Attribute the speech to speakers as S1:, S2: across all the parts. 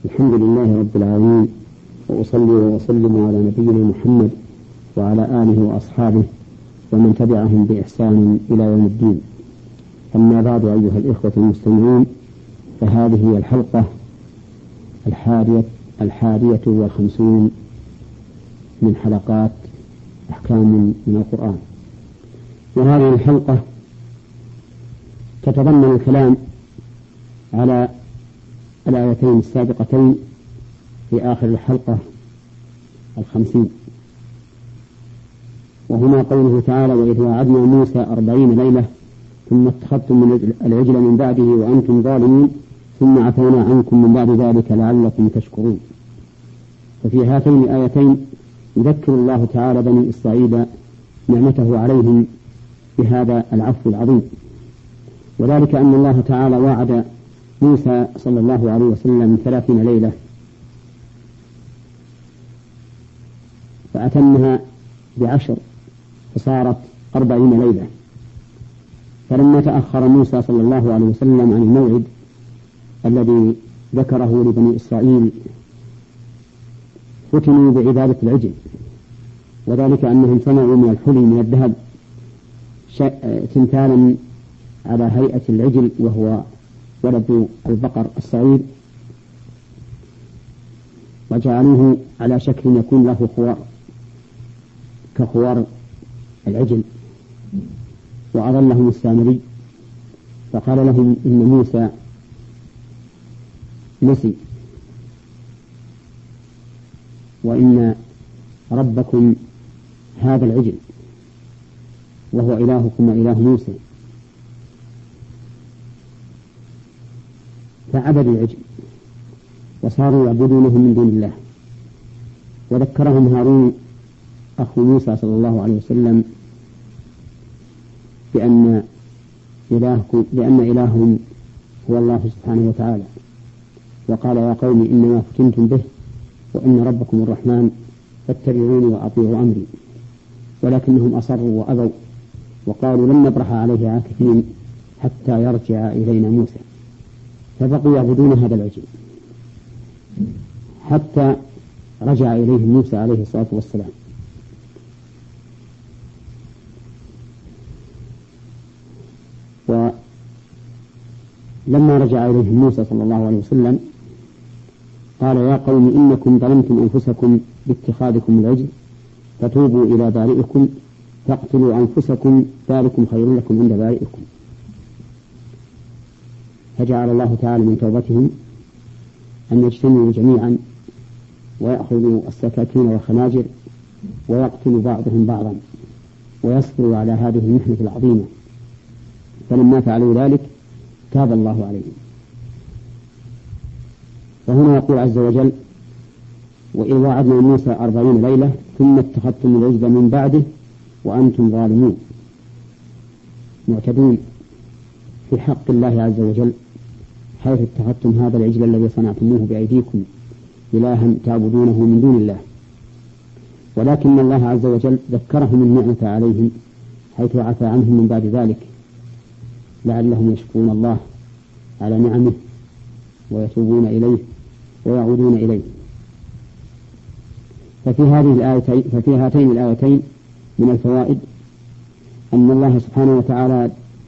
S1: الحمد لله رب العالمين، وأصلي وأسلم على نبينا محمد وعلى آله وأصحابه ومن تبعهم بإحسان إلى يوم الدين. أما بعد، أيها الإخوة المستمعون، فهذه هي الحلقة 51 من حلقات أحكام من القرآن. وهذه الحلقة تتضمن الكلام على الآيتين السابقتين في آخر الحلقة 50، وهما قوله تعالى: وإذ وعدنا موسى 40 ليلة ثم اتخذتم من العجل من بعده وأنتم ظالمون ثم عفونا عنكم من بعد ذلك لعلكم تشكرون. ففي هاتين الآيتين يذكر الله تعالى بني إسرائيل نعمته عليهم بهذا العفو العظيم، وذلك أن الله تعالى وعد موسى صلى الله عليه وسلم 30 ليلة فأتمها ب10 فصارت 40 ليلة. فلما تأخر موسى صلى الله عليه وسلم عن الموعد الذي ذكره لبني إسرائيل فتنوا بعبادة العجل، وذلك أنهم صنعوا من الحلي من الذهب تمثالا على هيئة العجل وهو ولد البقر الصغير، وجعلوه على شكل يكون له خوار كخوار العجل. وأضلهم السامري فقال لهم إن موسى نسي، وإن ربكم هذا العجل وهو إلهكم وإله موسى. فعبدوا العجل وصاروا يعبدونه من دون الله. وذكرهم هارون أخو موسى صلى الله عليه وسلم بأن إلههم هو الله سبحانه وتعالى، وقال: يا قوم إنما فتنتم به وإن ربكم الرحمن فاتبعوني وأطيعوا أمري. ولكنهم أصروا وأبوا وقالوا: لن نبرح عليه عاكفين حتى يرجع إلينا موسى. فبقوا يعبدون هذا العجل حتى رجع إليهم موسى عليه الصلاة والسلام. ولما رجع إليهم موسى صلى الله عليه وسلم قال: يا قوم إنكم ظلمتم أنفسكم باتخاذكم العجل فتوبوا إلى بارئكم فاقتلوا أنفسكم ذلكم خير لكم عند بارئكم. فجعل الله تعالى من توبتهم أن يجتمعوا جميعا ويأخذوا السكاكين والخناجر ويقتل بعضهم بعضا ويصبروا على هذه المحنة العظيمة. فلما فعلوا ذلك تاب الله عليهم. فهنا يقول عز وجل: وإذ وعدنا موسى 40 ليلة ثم اتخذتم العجل من بعده وأنتم ظالمون، معتدون في حق الله عز وجل، حيث اتخذتم هذا العجل الذي صنعتموه بأيديكم إلها تعبدونه من دون الله. ولكن الله عز وجل ذكرهم النعمة عليهم حيث عفى عنهم من بعد ذلك لعلهم يشكرون الله على نعمه ويتوبون إليه ويعودون إليه. ففي هاتين الآيتين من الفوائد أن الله سبحانه وتعالى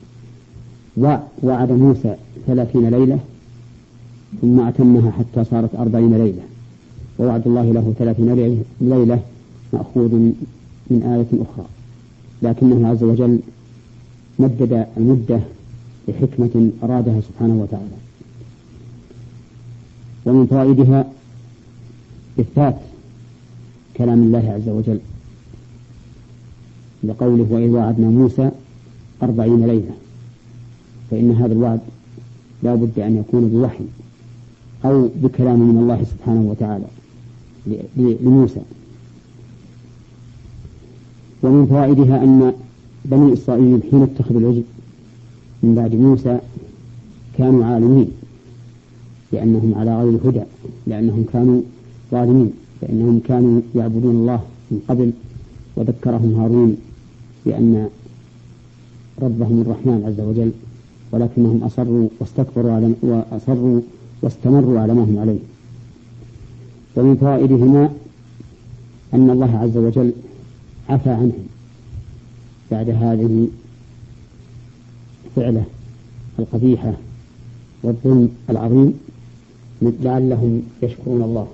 S1: وعد موسى 30 ليلة ثم أتمها حتى صارت 40 ليلة. ووعد الله له 30 ليلة مأخوذ من آية أخرى، لكنه عز وجل مدد المدة لحكمة أرادها سبحانه وتعالى. ومن فوائدها إثبات كلام الله عز وجل لقوله: وإذ وعدنا موسى 40 ليلة، فإن هذا الوعد لا بد أن يكون بوحي أو بكلام من الله سبحانه وتعالى لموسى. ومن فوائدها أن بني إسرائيل حين اتخذوا العجل من بعد موسى كانوا عالمين لأنهم على غير الهدى، لأنهم كانوا ظالمين، فإنهم كانوا يعبدون الله من قبل. وذكرهم هارون بأن ربهم الرحمن عز وجل، ولكنهم أصروا واستكبروا واستمروا على ما هم عليه. ومن فوائدهما أن الله عز وجل عفى عنهم بعد هذه الفعلة القبيحة والظلم العظيم لعلهم يشكرون الله.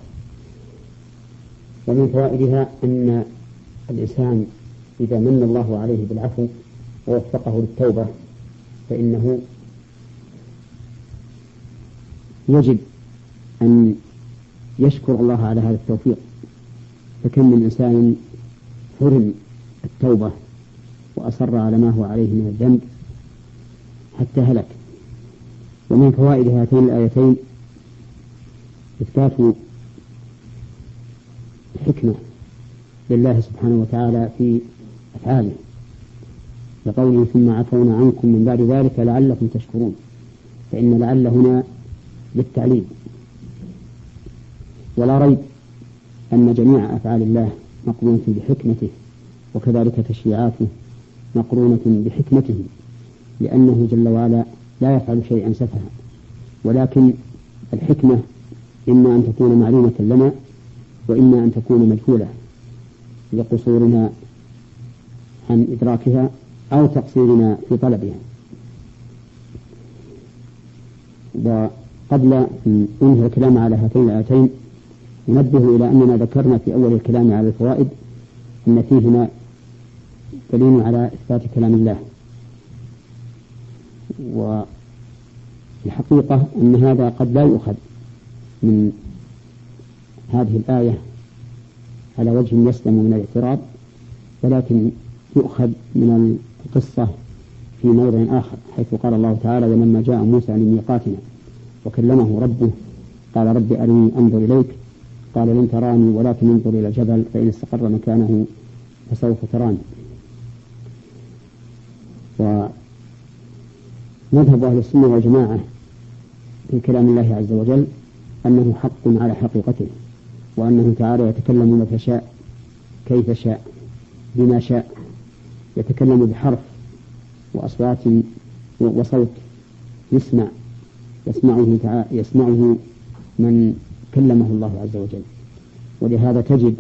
S1: ومن فوائدها أن الإنسان إذا من الله عليه بالعفو ووفقه للتوبة فإنه يجب أن يشكر الله على هذا التوفيق، فكم من إنسان حرم التوبة وأصر على ما هو عليه من الذنب حتى هلك. ومن فوائد هاتين الآيتين إثبات الحكمة لله سبحانه وتعالى في أفعاله، لقوله ثم عفونا عنكم من بعد ذلك لعلكم تشكرون، فإن لعل هنا للتعليم. ولا ريب أن جميع أفعال الله مقرونة بحكمته، وكذلك تشريعاته مقرونة بحكمته، لأنه جل وعلا لا يفعل شيئا سفها، ولكن الحكمة إما أن تكون معلومة لنا وإما أن تكون مجهولة لقصورنا عن إدراكها أو تقصيرنا في طلبها. وقبل أن أنهي الكلام على هاتين الآيتين ننبه إلى أننا ذكرنا في أول الكلام على الفوائد أن فيهما دليل على إثبات كلام الله، والحقيقة أن هذا قد لا يؤخذ من هذه الآية على وجه يسلم من الاعتراض، ولكن يؤخذ من القصة في موضع آخر، حيث قال الله تعالى ولما جاء موسى لميقاتنا وكلمه ربه قال رب أرني أنظر إليك قال لن تراني ولكن انظر إلى الجبل فإن استقر مكانه فسوف تراني. ومذهب أهل السنة والجماعة في كلام الله عز وجل أنه حق على حقيقته، وأنه تعالى يتكلم متى شاء كيف شاء بما شاء، يتكلم بحرف وأصوات وصوت يسمعه من كلمه الله عز وجل. ولهذا تجد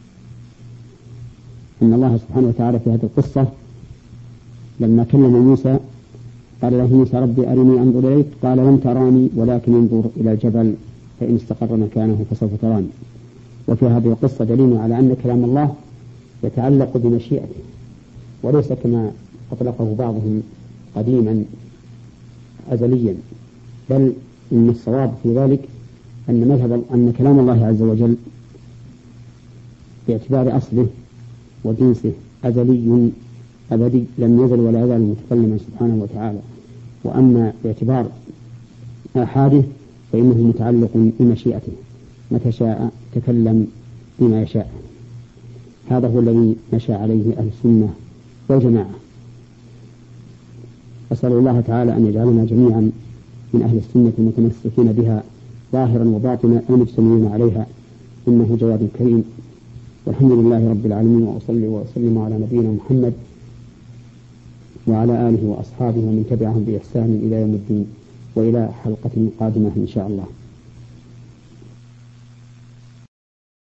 S1: أن الله سبحانه وتعالى في هذه القصة لما كلم موسى قال له موسى ربي أرني أنظر إليك قال لن تراني ولكن انظر إلى الجبل فإن استقر مكانه فسوف تراني. وفي هذه القصة دليل على أن كلام الله يتعلق بمشيئته، وليس كما أطلقه بعضهم قديما أزليا، بل إن الصواب في ذلك أن كلام الله عز وجل باعتبار أصله وجنسه أزلي أبدي لم يزل ولا يزال متكلما سبحانه وتعالى. وأما باعتبار آحاده فإنه متعلق بمشيئته، متى شاء تكلم بما يشاء. هذا هو الذي مشى عليه أهل السنة والجماعة. أسأل الله تعالى أن يجعلنا جميعا من أهل السنة المتمسكين بها ظاهرا وباطنا المجتمعين عليها، إنه جواد كريم. والحمد لله رب العالمين، وأصلي وأسلم على نبينا محمد وعلى آله وأصحابه ومن تبعهم بإحسان إلى يوم الدين، وإلى حلقة قادمة إن شاء الله.